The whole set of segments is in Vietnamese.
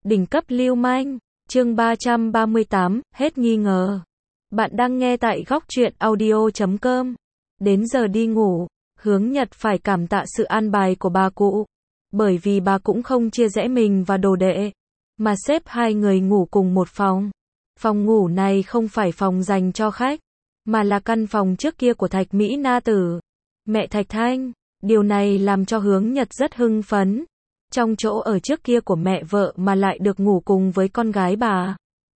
Đỉnh cấp lưu manh, chương 338, hết nghi ngờ. Bạn đang nghe tại góc truyện audio.com. Đến giờ đi ngủ, Hướng Nhật phải cảm tạ sự an bài của bà cụ. Bởi vì bà cũng không chia rẽ mình và đồ đệ, mà xếp hai người ngủ cùng một phòng. Phòng ngủ này không phải phòng dành cho khách, mà là căn phòng trước kia của Thạch Mỹ Na Tử, mẹ Thạch Thanh. Điều này làm cho Hướng Nhật rất hưng phấn. Trong chỗ ở trước kia của mẹ vợ mà lại được ngủ cùng với con gái bà.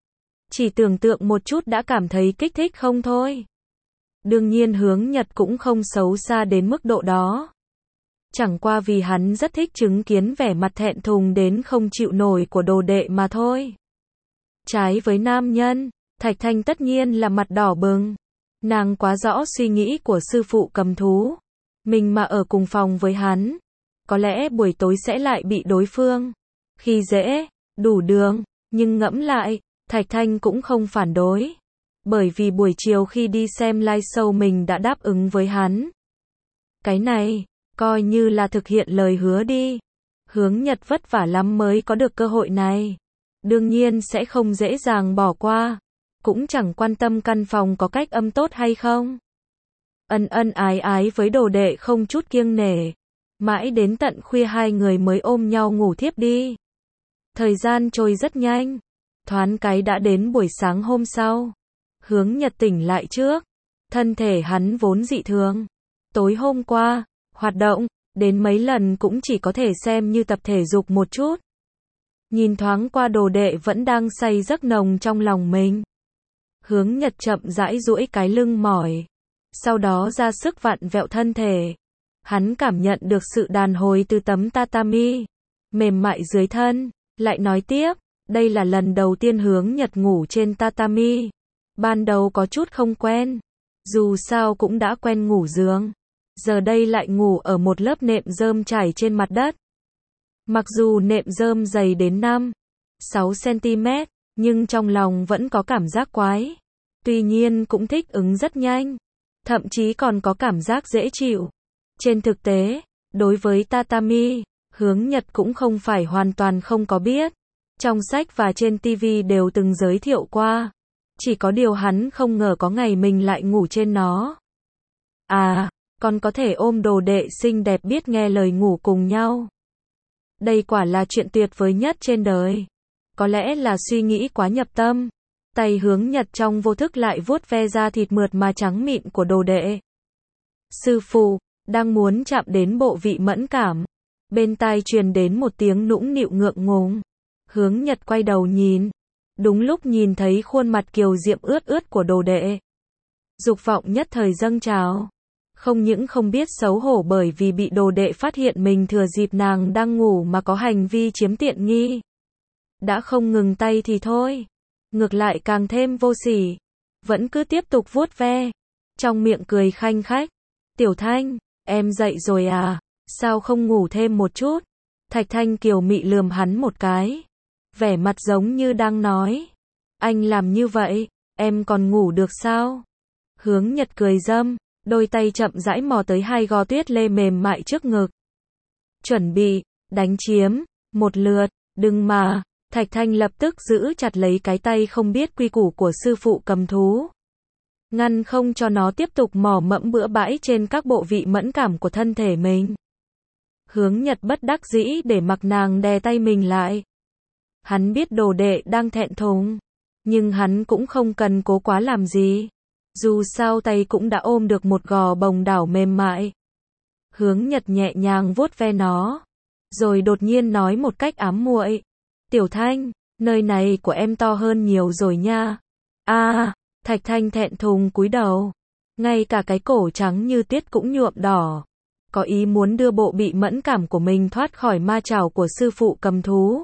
Chỉ tưởng tượng một chút đã cảm thấy kích thích không thôi. Đương nhiên Hướng Nhật cũng không xấu xa đến mức độ đó. Chẳng qua vì hắn rất thích chứng kiến vẻ mặt thẹn thùng đến không chịu nổi của đồ đệ mà thôi. Trái với nam nhân, Thạch Thanh tất nhiên là mặt đỏ bừng. Nàng quá rõ suy nghĩ của sư phụ cầm thú. Mình mà ở cùng phòng với hắn, có lẽ buổi tối sẽ lại bị đối phương khi dễ, đủ đường. Nhưng ngẫm lại, Thạch Thanh cũng không phản đối. Bởi vì buổi chiều khi đi xem live show mình đã đáp ứng với hắn. Cái này, coi như là thực hiện lời hứa đi. Hướng Nhật vất vả lắm mới có được cơ hội này. Đương nhiên sẽ không dễ dàng bỏ qua. Cũng chẳng quan tâm căn phòng có cách âm tốt hay không. Ân ân ái ái với đồ đệ không chút kiêng nể. Mãi đến tận khuya hai người mới ôm nhau ngủ thiếp đi. Thời gian trôi rất nhanh. Thoáng cái đã đến buổi sáng hôm sau. Hướng Nhật tỉnh lại trước. Thân thể hắn vốn dị thường. Tối hôm qua, hoạt động, đến mấy lần cũng chỉ có thể xem như tập thể dục một chút. Nhìn thoáng qua đồ đệ vẫn đang say giấc nồng trong lòng mình. Hướng Nhật chậm rãi duỗi cái lưng mỏi. Sau đó ra sức vặn vẹo thân thể. Hắn cảm nhận được sự đàn hồi từ tấm tatami mềm mại dưới thân. Lại nói tiếp, đây là lần đầu tiên Hướng Nhật ngủ trên tatami. Ban đầu có chút không quen. Dù sao cũng đã quen ngủ giường. Giờ đây lại ngủ ở một lớp nệm rơm trải trên mặt đất. Mặc dù nệm rơm dày đến 5-6 cm, nhưng trong lòng vẫn có cảm giác quái. Tuy nhiên cũng thích ứng rất nhanh. Thậm chí còn có cảm giác dễ chịu. Trên thực tế, đối với tatami, Hướng Nhật cũng không phải hoàn toàn không có biết. Trong sách và trên TV đều từng giới thiệu qua. Chỉ có điều hắn không ngờ có ngày mình lại ngủ trên nó. À, còn có thể ôm đồ đệ xinh đẹp biết nghe lời ngủ cùng nhau. Đây quả là chuyện tuyệt vời nhất trên đời. Có lẽ là suy nghĩ quá nhập tâm. Tay Hướng Nhật trong vô thức lại vuốt ve da thịt mượt mà trắng mịn của đồ đệ. Sư phụ, đang muốn chạm đến bộ vị mẫn cảm. Bên tai truyền đến một tiếng nũng nịu ngượng ngùng. Hướng Nhật quay đầu nhìn. Đúng lúc nhìn thấy khuôn mặt kiều diệm ướt ướt của đồ đệ. Dục vọng nhất thời dâng trào. Không những không biết xấu hổ bởi vì bị đồ đệ phát hiện mình thừa dịp nàng đang ngủ mà có hành vi chiếm tiện nghi. Đã không ngừng tay thì thôi. Ngược lại càng thêm vô sỉ. Vẫn cứ tiếp tục vuốt ve. Trong miệng cười khanh khách. Tiểu Thanh, em dậy rồi à? Sao không ngủ thêm một chút? Thạch Thanh kiều mị lườm hắn một cái. Vẻ mặt giống như đang nói. Anh làm như vậy, em còn ngủ được sao? Hướng Nhật cười dâm. Đôi tay chậm rãi mò tới hai gò tuyết lê mềm mại trước ngực. Chuẩn bị, đánh chiếm, một lượt, đừng mà. Thạch Thanh lập tức giữ chặt lấy cái tay không biết quy củ của sư phụ cầm thú. Ngăn không cho nó tiếp tục mò mẫm bữa bãi trên các bộ vị mẫn cảm của thân thể mình. Hướng Nhật bất đắc dĩ để mặc nàng đè tay mình lại. Hắn biết đồ đệ đang thẹn thùng. Nhưng hắn cũng không cần cố quá làm gì. Dù sao tay cũng đã ôm được một gò bồng đảo mềm mại. Hướng Nhật nhẹ nhàng vuốt ve nó. Rồi đột nhiên nói một cách ám muội. Tiểu Thanh, nơi này của em to hơn nhiều rồi nha. À, Thạch Thanh thẹn thùng cúi đầu. Ngay cả cái cổ trắng như tuyết cũng nhuộm đỏ. Có ý muốn đưa bộ bị mẫn cảm của mình thoát khỏi ma chảo của sư phụ cầm thú.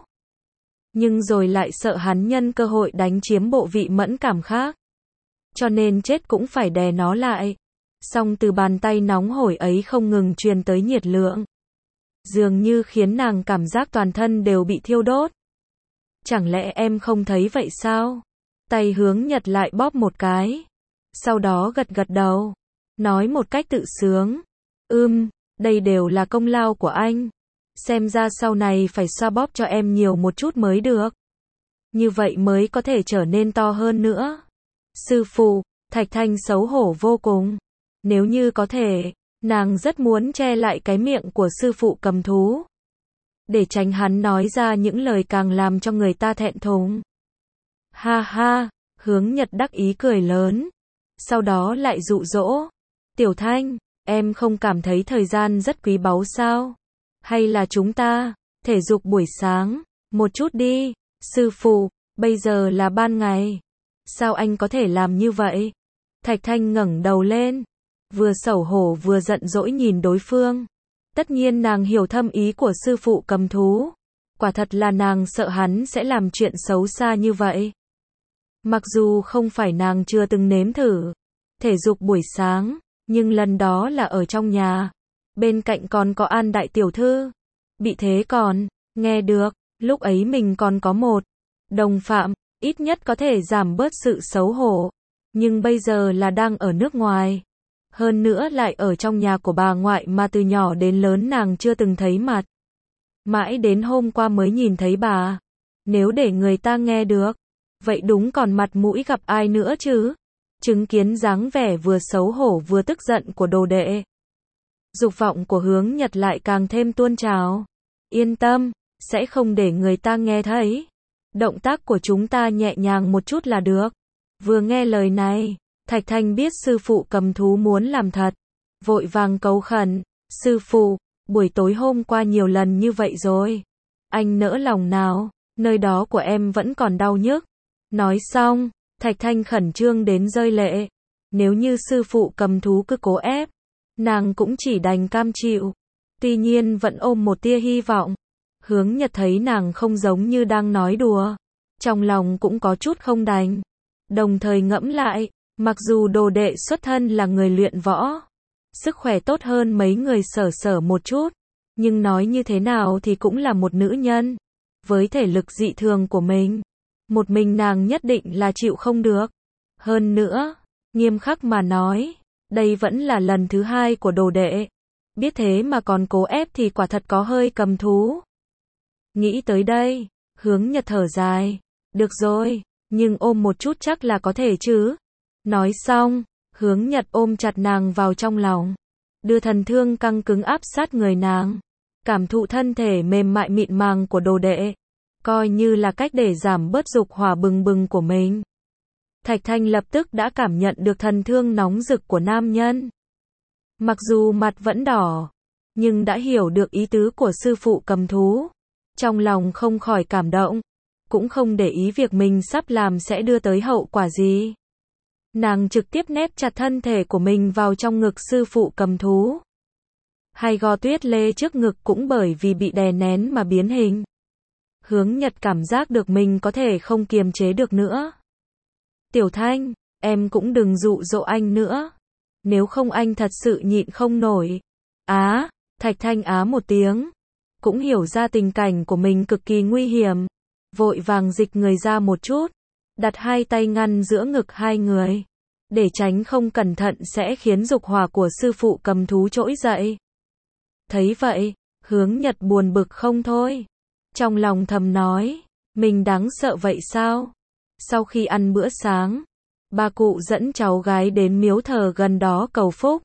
Nhưng rồi lại sợ hắn nhân cơ hội đánh chiếm bộ vị mẫn cảm khác. Cho nên chết cũng phải đè nó lại. Song từ bàn tay nóng hổi ấy không ngừng truyền tới nhiệt lượng. Dường như khiến nàng cảm giác toàn thân đều bị thiêu đốt. Chẳng lẽ em không thấy vậy sao? Tay Hướng Nhật lại bóp một cái. Sau đó gật gật đầu. Nói một cách tự sướng. Đây đều là công lao của anh. xem ra sau này phải xoa bóp cho em nhiều một chút mới được. Như vậy mới có thể trở nên to hơn nữa. Sư phụ, Thạch Thanh xấu hổ vô cùng. Nếu như có thể, nàng rất muốn che lại cái miệng của sư phụ cầm thú, để tránh hắn nói ra những lời càng làm cho người ta thẹn thùng. Ha ha, Hướng Nhật đắc ý cười lớn. Sau đó lại dụ dỗ. Tiểu Thanh, em không cảm thấy thời gian rất quý báu sao? Hay là chúng ta, thể dục buổi sáng, một chút đi. Sư phụ, bây giờ là ban ngày. Sao anh có thể làm như vậy? Thạch Thanh ngẩng đầu lên, vừa xấu hổ vừa giận dỗi nhìn đối phương. Tất nhiên nàng hiểu thâm ý của sư phụ cầm thú. Quả thật là nàng sợ hắn sẽ làm chuyện xấu xa như vậy. Mặc dù không phải nàng chưa từng nếm thử thể dục buổi sáng, nhưng lần đó là ở trong nhà. Bên cạnh còn có An đại tiểu thư. Bị thế còn nghe được, lúc ấy mình còn có một đồng phạm, ít nhất có thể giảm bớt sự xấu hổ. Nhưng bây giờ là đang ở nước ngoài. Hơn nữa lại ở trong nhà của bà ngoại mà từ nhỏ đến lớn nàng chưa từng thấy mặt. Mãi đến hôm qua mới nhìn thấy bà. Nếu để người ta nghe được, vậy đúng còn mặt mũi gặp ai nữa chứ? Chứng kiến dáng vẻ vừa xấu hổ vừa tức giận của đồ đệ, dục vọng của Hướng Nhật lại càng thêm tuôn trào. Yên tâm, sẽ không để người ta nghe thấy. Động tác của chúng ta nhẹ nhàng một chút là được. Vừa nghe lời này, Thạch Thanh biết sư phụ cầm thú muốn làm thật. Vội vàng cầu khẩn. Sư phụ, buổi tối hôm qua nhiều lần như vậy rồi. Anh nỡ lòng nào, nơi đó của em vẫn còn đau nhức. Nói xong, Thạch Thanh khẩn trương đến rơi lệ. Nếu như sư phụ cầm thú cứ cố ép, nàng cũng chỉ đành cam chịu. Tuy nhiên vẫn ôm một tia hy vọng. Hướng Nhật thấy nàng không giống như đang nói đùa, trong lòng cũng có chút không đành. Đồng thời ngẫm lại, mặc dù đồ đệ xuất thân là người luyện võ, sức khỏe tốt hơn mấy người sở sở một chút, nhưng nói như thế nào thì cũng là một nữ nhân. Với thể lực dị thường của mình, một mình nàng nhất định là chịu không được. Hơn nữa, nghiêm khắc mà nói, đây vẫn là lần thứ hai của đồ đệ. Biết thế mà còn cố ép thì quả thật có hơi cầm thú. Nghĩ tới đây, Hướng Nhật thở dài. Được rồi, nhưng ôm một chút chắc là có thể chứ. Nói xong, Hướng Nhật ôm chặt nàng vào trong lòng, đưa thần thương căng cứng áp sát người nàng, cảm thụ thân thể mềm mại mịn màng của đồ đệ, coi như là cách để giảm bớt dục hỏa bừng bừng của mình. Thạch Thanh lập tức đã cảm nhận được thần thương nóng rực của nam nhân. Mặc dù mặt vẫn đỏ, nhưng đã hiểu được ý tứ của sư phụ cầm thú. Trong lòng không khỏi cảm động, cũng không để ý việc mình sắp làm sẽ đưa tới hậu quả gì. Nàng trực tiếp nép chặt thân thể của mình vào trong ngực sư phụ cầm thú. Hai gò tuyết lê trước ngực cũng bởi vì bị đè nén mà biến hình. Hướng Nhật cảm giác được mình có thể không kiềm chế được nữa. Tiểu Thanh, em cũng đừng dụ dỗ anh nữa. Nếu không anh thật sự nhịn không nổi. Á, Thạch Thanh á một tiếng. Cũng hiểu ra tình cảnh của mình cực kỳ nguy hiểm. Vội vàng dịch người ra một chút. Đặt hai tay ngăn giữa ngực hai người. Để tránh không cẩn thận sẽ khiến dục hỏa của sư phụ cầm thú trỗi dậy. Thấy vậy, Hướng Nhật buồn bực không thôi. Trong lòng thầm nói, mình đáng sợ vậy sao? Sau khi ăn bữa sáng, bà cụ dẫn cháu gái đến miếu thờ gần đó cầu phúc.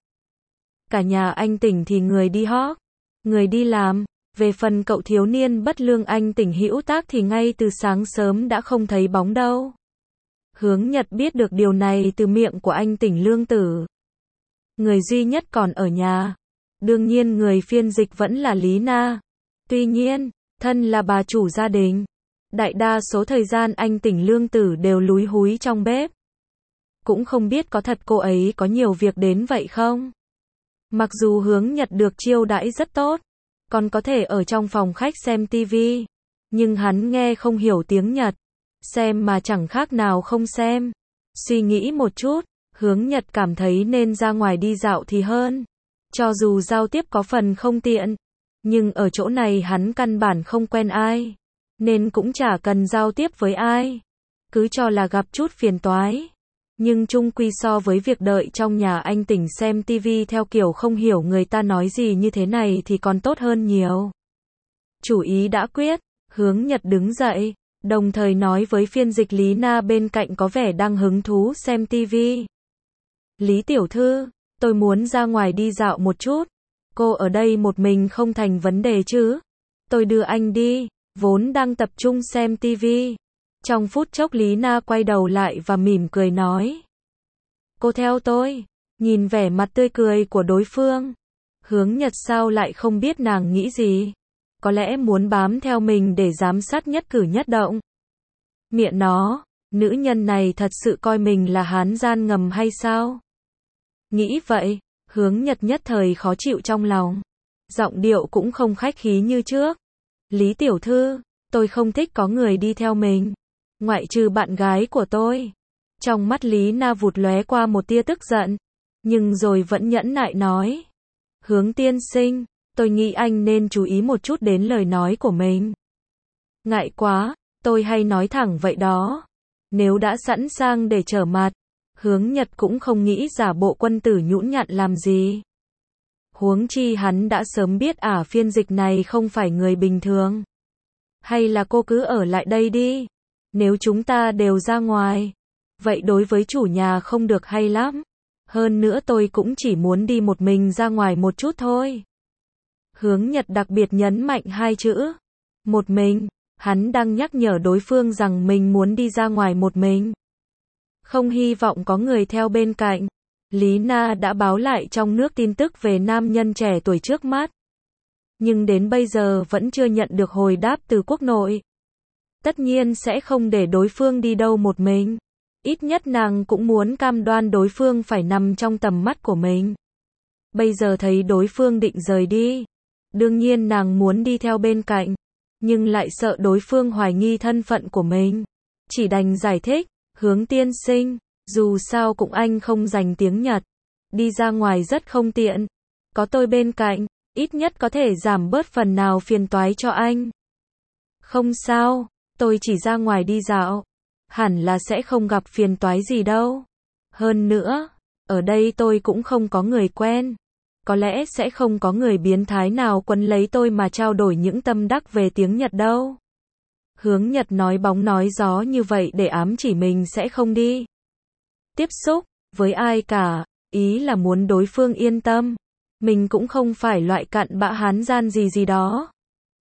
Cả nhà anh Tỉnh thì người đi hót, người đi làm. Về phần cậu thiếu niên bất lương anh Tỉnh Hữu Tác thì ngay từ sáng sớm đã không thấy bóng đâu. Hướng Nhật biết được điều này từ miệng của anh Tỉnh Lương Tử. Người duy nhất còn ở nhà, đương nhiên người phiên dịch vẫn là Lý Na. Tuy nhiên, thân là bà chủ gia đình, đại đa số thời gian anh Tỉnh Lương Tử đều lúi húi trong bếp. Cũng không biết có thật cô ấy có nhiều việc đến vậy không? Mặc dù Hướng Nhật được chiêu đãi rất tốt, còn có thể ở trong phòng khách xem tivi, nhưng hắn nghe không hiểu tiếng Nhật, xem mà chẳng khác nào không xem. Suy nghĩ một chút, Hướng Nhật cảm thấy nên ra ngoài đi dạo thì hơn. Cho dù giao tiếp có phần không tiện, nhưng ở chỗ này hắn căn bản không quen ai, nên cũng chả cần giao tiếp với ai. Cứ cho là gặp chút phiền toái. Nhưng chung quy so với việc đợi trong nhà anh Tỉnh xem tivi theo kiểu không hiểu người ta nói gì như thế này thì còn tốt hơn nhiều. Chủ ý đã quyết, Hướng Nhật đứng dậy, đồng thời nói với phiên dịch Lý Na bên cạnh có vẻ đang hứng thú xem tivi. Lý tiểu thư, tôi muốn ra ngoài đi dạo một chút. Cô ở đây một mình không thành vấn đề chứ? Tôi đưa anh đi, vốn đang tập trung xem tivi. Trong phút chốc Lý Na quay đầu lại và mỉm cười nói. Cô theo tôi, nhìn vẻ mặt tươi cười của đối phương. Hướng Nhật sao lại không biết nàng nghĩ gì? Có lẽ muốn bám theo mình để giám sát nhất cử nhất động. Mẹ nó, nữ nhân này thật sự coi mình là hán gian ngầm hay sao? Nghĩ vậy, Hướng Nhật nhất thời khó chịu trong lòng. Giọng điệu cũng không khách khí như trước. Lý tiểu thư, tôi không thích có người đi theo mình. Ngoại trừ bạn gái của tôi. Trong mắt Lý Na vụt lóe qua một tia tức giận. Nhưng rồi vẫn nhẫn nại nói. Hướng tiên sinh, tôi nghĩ anh nên chú ý một chút đến lời nói của mình. Ngại quá, tôi hay nói thẳng vậy đó. Nếu đã sẵn sàng để trở mặt, Hướng Nhật cũng không nghĩ giả bộ quân tử nhũn nhặn làm gì. Huống chi hắn đã sớm biết phiên dịch này không phải người bình thường. Hay là cô cứ ở lại đây đi. Nếu chúng ta đều ra ngoài, vậy đối với chủ nhà không được hay lắm. Hơn nữa tôi cũng chỉ muốn đi một mình ra ngoài một chút thôi. Hướng Nhật đặc biệt nhấn mạnh hai chữ. Một mình, hắn đang nhắc nhở đối phương rằng mình muốn đi ra ngoài một mình. Không hy vọng có người theo bên cạnh. Lý Na đã báo lại trong nước tin tức về nam nhân trẻ tuổi trước mắt. Nhưng đến bây giờ vẫn chưa nhận được hồi đáp từ quốc nội. Tất nhiên sẽ không để đối phương đi đâu một mình. Ít nhất nàng cũng muốn cam đoan đối phương phải nằm trong tầm mắt của mình. Bây giờ thấy đối phương định rời đi. Đương nhiên nàng muốn đi theo bên cạnh. Nhưng lại sợ đối phương hoài nghi thân phận của mình. Chỉ đành giải thích. Hướng tiên sinh, dù sao cũng anh không dành tiếng Nhật. Đi ra ngoài rất không tiện. Có tôi bên cạnh, ít nhất có thể giảm bớt phần nào phiền toái cho anh. Không sao, tôi chỉ ra ngoài đi dạo. Hẳn là sẽ không gặp phiền toái gì đâu. Hơn nữa, ở đây tôi cũng không có người quen. Có lẽ sẽ không có người biến thái nào quấn lấy tôi mà trao đổi những tâm đắc về tiếng Nhật đâu. Hướng Nhật nói bóng nói gió như vậy để ám chỉ mình sẽ không đi tiếp xúc với ai cả, ý là muốn đối phương yên tâm. Mình cũng không phải loại cặn bã hán gian gì đó.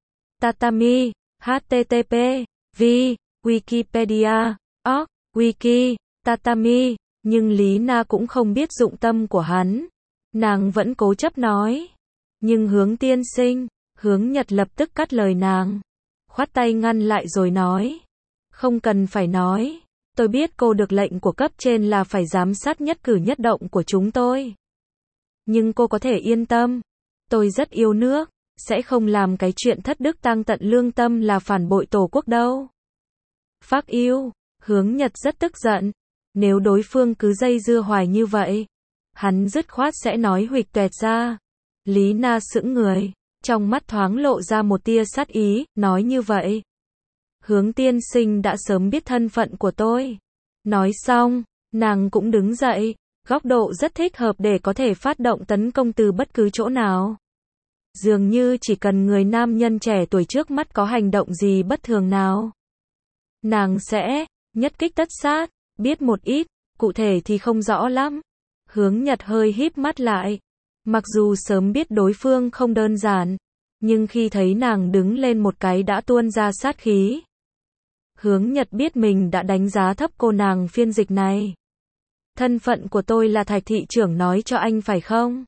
Tatami, http, v, Wikipedia, org, wiki, tatami, nhưng Lý Na cũng không biết dụng tâm của hắn. Nàng vẫn cố chấp nói. Nhưng Hướng tiên sinh, Hướng Nhật lập tức cắt lời nàng. Khoát tay ngăn lại rồi nói. Không cần phải nói. Tôi biết cô được lệnh của cấp trên là phải giám sát nhất cử nhất động của chúng tôi. Nhưng cô có thể yên tâm. Tôi rất yêu nước. Sẽ không làm cái chuyện thất đức tang tận lương tâm là phản bội tổ quốc đâu. Phác yêu. Hướng Nhật rất tức giận. Nếu đối phương cứ dây dưa hoài như vậy, hắn dứt khoát sẽ nói huỵch toẹt ra. Lý Na sững người. Trong mắt thoáng lộ ra một tia sát ý, nói như vậy. Hướng tiên sinh đã sớm biết thân phận của tôi. Nói xong, nàng cũng đứng dậy, góc độ rất thích hợp để có thể phát động tấn công từ bất cứ chỗ nào. Dường như chỉ cần người nam nhân trẻ tuổi trước mắt có hành động gì bất thường nào, nàng sẽ nhất kích tất sát, biết một ít, cụ thể thì không rõ lắm. Hướng Nhật hơi híp mắt lại. Mặc dù sớm biết đối phương không đơn giản, nhưng khi thấy nàng đứng lên một cái đã tuôn ra sát khí. Hướng Nhật biết mình đã đánh giá thấp cô nàng phiên dịch này. Thân phận của tôi là Thạch thị trưởng nói cho anh phải không?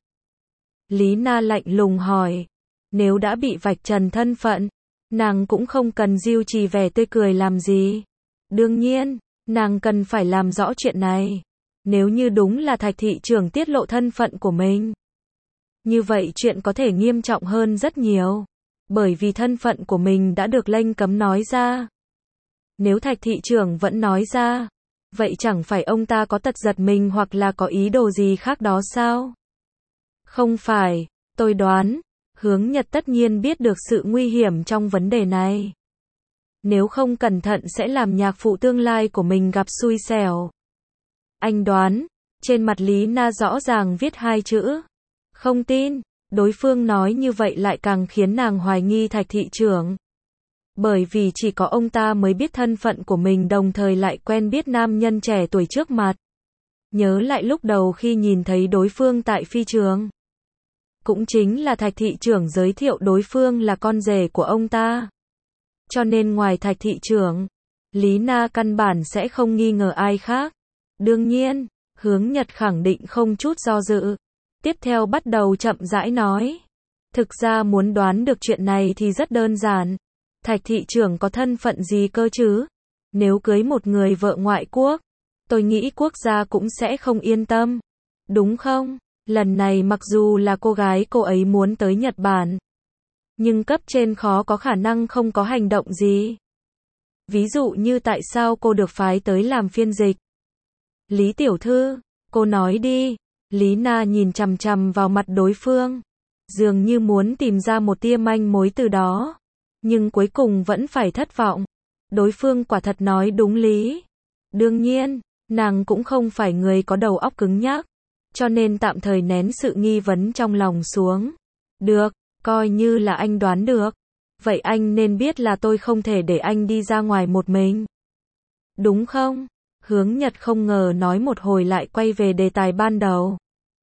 Lý Na lạnh lùng hỏi. Nếu đã bị vạch trần thân phận, nàng cũng không cần duy trì vẻ tươi cười làm gì. Đương nhiên, nàng cần phải làm rõ chuyện này. Nếu như đúng là Thạch thị trưởng tiết lộ thân phận của mình, như vậy chuyện có thể nghiêm trọng hơn rất nhiều. Bởi vì thân phận của mình đã được lệnh cấm nói ra. Nếu Thạch thị trưởng vẫn nói ra, vậy chẳng phải ông ta có tật giật mình hoặc là có ý đồ gì khác đó sao? Không phải, tôi đoán, Hướng Nhật tất nhiên biết được sự nguy hiểm trong vấn đề này. Nếu không cẩn thận sẽ làm nhạc phụ tương lai của mình gặp xui xẻo. Anh đoán, trên mặt Lý Na rõ ràng viết hai chữ. Không tin, Đối phương nói như vậy lại càng khiến nàng hoài nghi Thạch thị trưởng. Bởi vì chỉ có ông ta mới biết thân phận của mình, đồng thời lại quen biết nam nhân trẻ tuổi trước mặt. Nhớ lại lúc đầu khi nhìn thấy đối phương tại phi trường. Cũng chính là Thạch thị trưởng giới thiệu đối phương là con rể của ông ta. Cho nên ngoài Thạch thị trưởng, Lý Na căn bản sẽ không nghi ngờ ai khác. Đương nhiên, Hướng Nhật khẳng định không chút do dự. Tiếp theo bắt đầu chậm rãi nói. Thực ra muốn đoán được chuyện này thì rất đơn giản. Thạch thị trưởng có thân phận gì cơ chứ? Nếu cưới một người vợ ngoại quốc, tôi nghĩ quốc gia cũng sẽ không yên tâm. Đúng không? Lần này mặc dù là cô gái cô ấy muốn tới Nhật Bản, nhưng cấp trên khó có khả năng không có hành động gì. Ví dụ như tại sao cô được phái tới làm phiên dịch? Lý tiểu thư, cô nói đi. Lý Na nhìn chằm chằm vào mặt đối phương, dường như muốn tìm ra một tia manh mối từ đó, nhưng cuối cùng vẫn phải thất vọng. Đối phương quả thật nói đúng lý. Đương nhiên, nàng cũng không phải người có đầu óc cứng nhắc, cho nên tạm thời nén sự nghi vấn trong lòng xuống. Được, coi như là anh đoán được. Vậy anh nên biết là tôi không thể để anh đi ra ngoài một mình. Đúng không? Hướng Nhật không ngờ nói một hồi lại quay về đề tài ban đầu.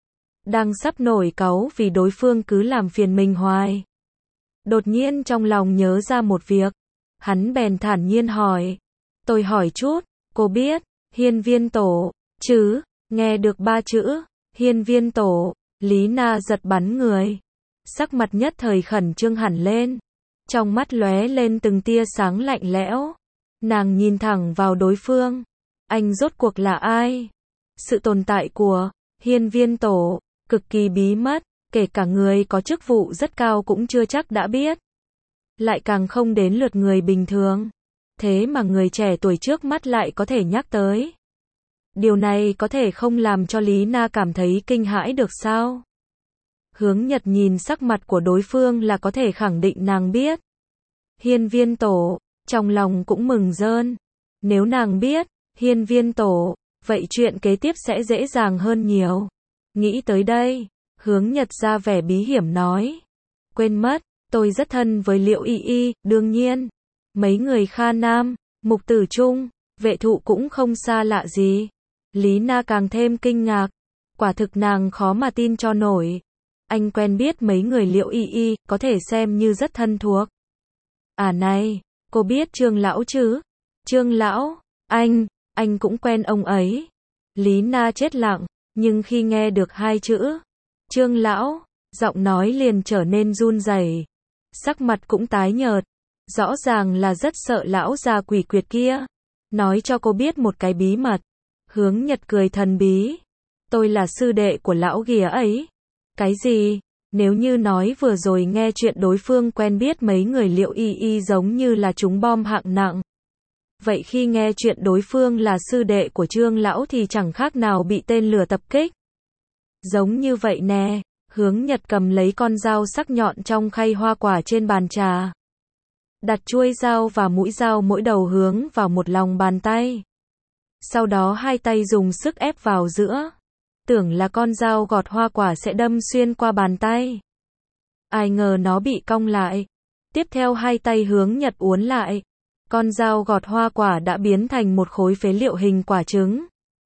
Đang sắp nổi cáu vì đối phương cứ làm phiền mình hoài. Đột nhiên trong lòng nhớ ra một việc. Hắn bèn thản nhiên hỏi. Tôi hỏi chút, cô biết Hiên Viên Tổ chứ? Nghe được 3 chữ Hiên Viên Tổ, Lý Na giật bắn người. Sắc mặt nhất thời khẩn trương hẳn lên. Trong mắt lóe lên từng tia sáng lạnh lẽo. Nàng nhìn thẳng vào đối phương. Anh rốt cuộc là ai? Sự tồn tại của Hiên Viên Tổ cực kỳ bí mật, kể cả người có chức vụ rất cao cũng chưa chắc đã biết. Lại càng không đến lượt người bình thường. Thế mà người trẻ tuổi trước mắt lại có thể nhắc tới. Điều này có thể không làm cho Lý Na cảm thấy kinh hãi được sao? Hướng Nhật nhìn sắc mặt của đối phương là có thể khẳng định nàng biết. Hiên Viên Tổ, trong lòng cũng mừng rơn. Nếu nàng biết Hiên Viên Tổ, vậy chuyện kế tiếp sẽ dễ dàng hơn nhiều. Nghĩ tới đây, Hướng Nhật ra vẻ bí hiểm nói. Quên mất, tôi rất thân với Liệu Y Y, đương nhiên. Mấy người Kha Nam, Mục Tử Trung, Vệ Thụ cũng không xa lạ gì. Lý Na càng thêm kinh ngạc. Quả thực nàng khó mà tin cho nổi. Anh quen biết mấy người Liệu Y Y, có thể xem như rất thân thuộc. À này, cô biết Trương Lão chứ? Trương Lão, anh cũng quen ông ấy. Lý Na chết lặng, nhưng khi nghe được 2 chữ Trương Lão, giọng nói liền trở nên run rẩy. Sắc mặt cũng tái nhợt. Rõ ràng là rất sợ lão già quỷ quyệt kia. Nói cho cô biết một cái bí mật. Hướng Nhật cười thần bí. Tôi là sư đệ của lão ghìa ấy. Cái gì? Nếu như nói vừa rồi nghe chuyện đối phương quen biết mấy người Liệu Y Y giống như là trúng bom hạng nặng. Vậy khi nghe chuyện đối phương là sư đệ của Trương Lão thì chẳng khác nào bị tên lửa tập kích. Giống như vậy nè. Hướng Nhật cầm lấy con dao sắc nhọn trong khay hoa quả trên bàn trà. Đặt chuôi dao và mũi dao mỗi đầu hướng vào một lòng bàn tay. Sau đó 2 tay dùng sức ép vào giữa. Tưởng là con dao gọt hoa quả sẽ đâm xuyên qua bàn tay. Ai ngờ nó bị cong lại. Tiếp theo 2 tay Hướng Nhật uốn lại. Con dao gọt hoa quả đã biến thành một khối phế liệu hình quả trứng.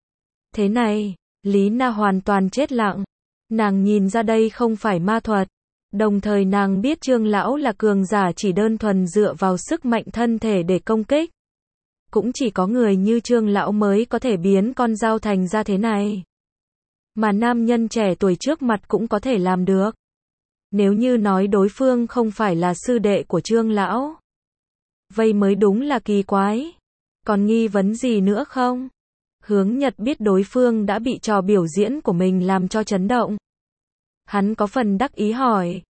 Thế này, Lý Na hoàn toàn chết lặng. Nàng nhìn ra đây không phải ma thuật. Đồng thời nàng biết Trương Lão là cường giả chỉ đơn thuần dựa vào sức mạnh thân thể để công kích. Cũng chỉ có người như Trương Lão mới có thể biến con dao thành ra thế này. Mà nam nhân trẻ tuổi trước mặt cũng có thể làm được. Nếu như nói đối phương không phải là sư đệ của Trương Lão, vậy mới đúng là kỳ quái. Còn nghi vấn gì nữa không? Hướng Nhật biết đối phương đã bị trò biểu diễn của mình làm cho chấn động. Hắn có phần đắc ý hỏi.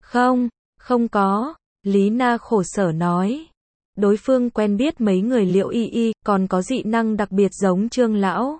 Không có. Lý Na khổ sở nói. Đối phương quen biết mấy người Liệu Y Y, còn có dị năng đặc biệt giống Trương Lão.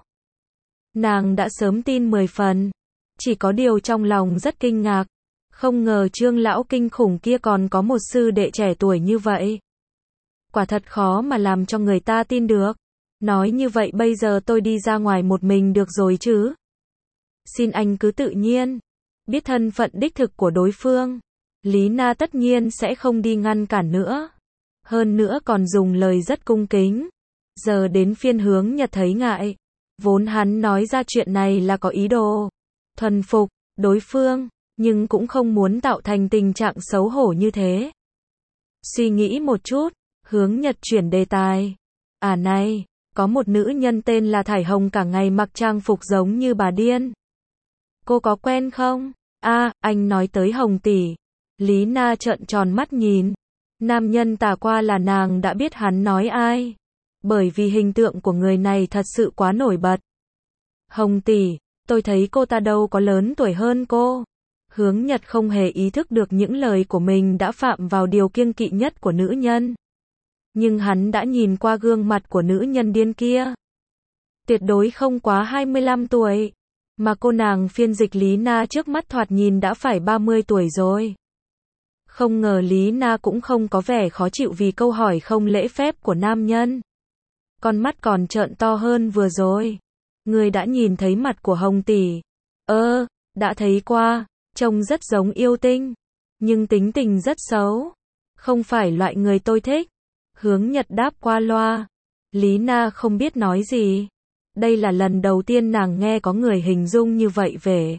Nàng đã sớm tin 10 phần. Chỉ có điều trong lòng rất kinh ngạc. Không ngờ Trương Lão kinh khủng kia còn có một sư đệ trẻ tuổi như vậy. Quả thật khó mà làm cho người ta tin được. Nói như vậy bây giờ tôi đi ra ngoài một mình được rồi chứ? Xin anh cứ tự nhiên. Biết thân phận đích thực của đối phương, Lý Na tất nhiên sẽ không đi ngăn cản nữa. Hơn nữa còn dùng lời rất cung kính. Giờ đến phiên Hướng Nhật thấy ngại. Vốn hắn nói ra chuyện này là có ý đồ thuần phục đối phương, nhưng cũng không muốn tạo thành tình trạng xấu hổ như thế. Suy nghĩ một chút, Hướng Nhật chuyển đề tài. Này, có một nữ nhân tên là Thải Hồng cả ngày mặc trang phục giống như bà điên. Cô có quen không? Anh nói tới Hồng tỷ. Lý Na trợn tròn mắt nhìn. Nam nhân tả qua là nàng đã biết hắn nói ai. Bởi vì hình tượng của người này thật sự quá nổi bật. Hồng tỷ, tôi thấy cô ta đâu có lớn tuổi hơn cô. Hướng Nhật không hề ý thức được những lời của mình đã phạm vào điều kiêng kỵ nhất của nữ nhân. Nhưng hắn đã nhìn qua gương mặt của nữ nhân điên kia. Tuyệt đối không quá 25 tuổi. Mà cô nàng phiên dịch Lý Na trước mắt thoạt nhìn đã phải 30 tuổi rồi. Không ngờ Lý Na cũng không có vẻ khó chịu vì câu hỏi không lễ phép của nam nhân. Con mắt còn trợn to hơn vừa rồi. Người đã nhìn thấy mặt của Hồng tỷ. Đã thấy qua, trông rất giống yêu tinh. Nhưng tính tình rất xấu. Không phải loại người tôi thích. Hướng Nhật đáp qua loa. Lý Na không biết nói gì. Đây là lần đầu tiên nàng nghe có người hình dung như vậy về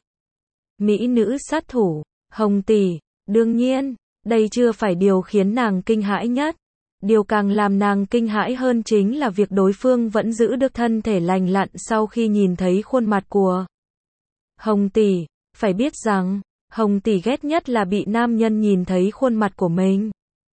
mỹ nữ sát thủ, Hồng tỷ. Đương nhiên, đây chưa phải điều khiến nàng kinh hãi nhất. Điều càng làm nàng kinh hãi hơn chính là việc đối phương vẫn giữ được thân thể lành lặn sau khi nhìn thấy khuôn mặt của Hồng tỷ. Phải biết rằng, Hồng tỷ ghét nhất là bị nam nhân nhìn thấy khuôn mặt của mình.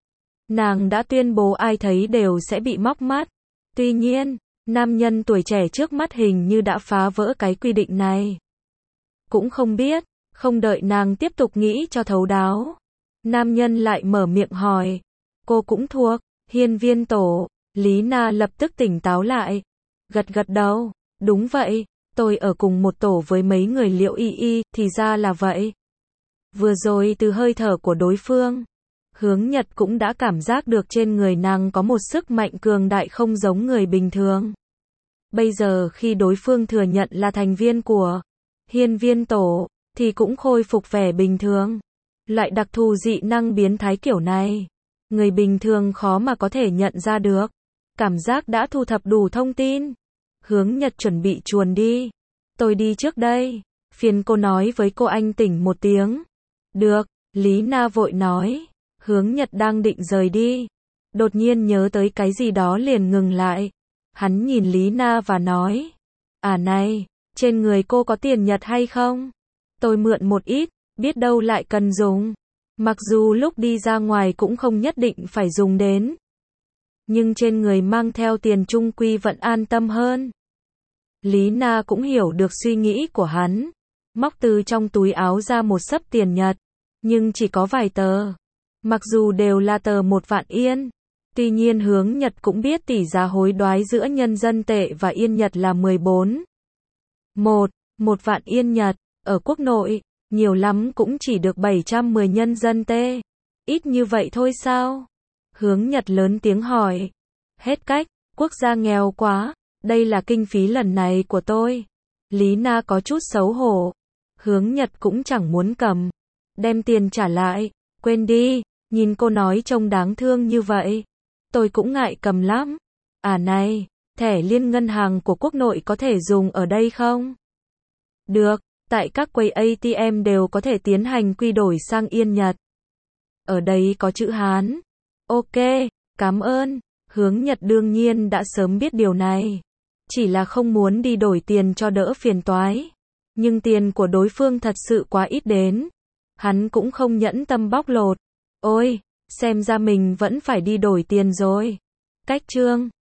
Nàng đã tuyên bố ai thấy đều sẽ bị móc mắt. Tuy nhiên, nam nhân tuổi trẻ trước mắt hình như đã phá vỡ cái quy định này. Cũng không biết, không đợi nàng tiếp tục nghĩ cho thấu đáo. Nam nhân lại mở miệng hỏi. Cô cũng thuộc Hiên Viên tổ. Lý Na lập tức tỉnh táo lại. Gật gật đầu. Đúng vậy, tôi ở cùng một tổ với mấy người Liễu Y, thì ra là vậy. Vừa rồi từ hơi thở của đối phương, Hướng Nhật cũng đã cảm giác được trên người nàng có một sức mạnh cường đại không giống người bình thường. Bây giờ khi đối phương thừa nhận là thành viên của Hiên Viên tổ, thì cũng khôi phục vẻ bình thường. Loại đặc thù dị năng biến thái kiểu này, người bình thường khó mà có thể nhận ra được. Cảm giác đã thu thập đủ thông tin. Hướng Nhật chuẩn bị chuồn đi. Tôi đi trước đây. Phiền cô nói với cô anh tỉnh một tiếng. Được, Lý Na vội nói. Hướng Nhật đang định rời đi. Đột nhiên nhớ tới cái gì đó liền ngừng lại. Hắn nhìn Lý Na và nói. Này, trên người cô có tiền Nhật hay không? Tôi mượn một ít, biết đâu lại cần dùng. Mặc dù lúc đi ra ngoài cũng không nhất định phải dùng đến. Nhưng trên người mang theo tiền chung quy vẫn an tâm hơn. Lý Na cũng hiểu được suy nghĩ của hắn. Móc từ trong túi áo ra một xấp tiền Nhật. Nhưng chỉ có vài tờ. Mặc dù đều là tờ 1 vạn yên. Tuy nhiên Hướng Nhật cũng biết tỷ giá hối đoái giữa nhân dân tệ và yên Nhật là 14. 1 vạn yên Nhật. Ở quốc nội, nhiều lắm cũng chỉ được 710 nhân dân tệ. Ít như vậy thôi sao? Hướng Nhật lớn tiếng hỏi. Hết cách, quốc gia nghèo quá. Đây là kinh phí lần này của tôi. Lý Na có chút xấu hổ. Hướng Nhật cũng chẳng muốn cầm. Đem tiền trả lại. Quên đi, nhìn cô nói trông đáng thương như vậy. Tôi cũng ngại cầm lắm. Này, thẻ liên ngân hàng của quốc nội có thể dùng ở đây không? Được, tại các quầy ATM đều có thể tiến hành quy đổi sang yên Nhật. Ở đây có chữ Hán. Ok, cảm ơn. Hướng Nhật đương nhiên đã sớm biết điều này. Chỉ là không muốn đi đổi tiền cho đỡ phiền toái. Nhưng tiền của đối phương thật sự quá ít đến. Hắn cũng không nhẫn tâm bóc lột. Ôi, xem ra mình vẫn phải đi đổi tiền rồi. Cách chương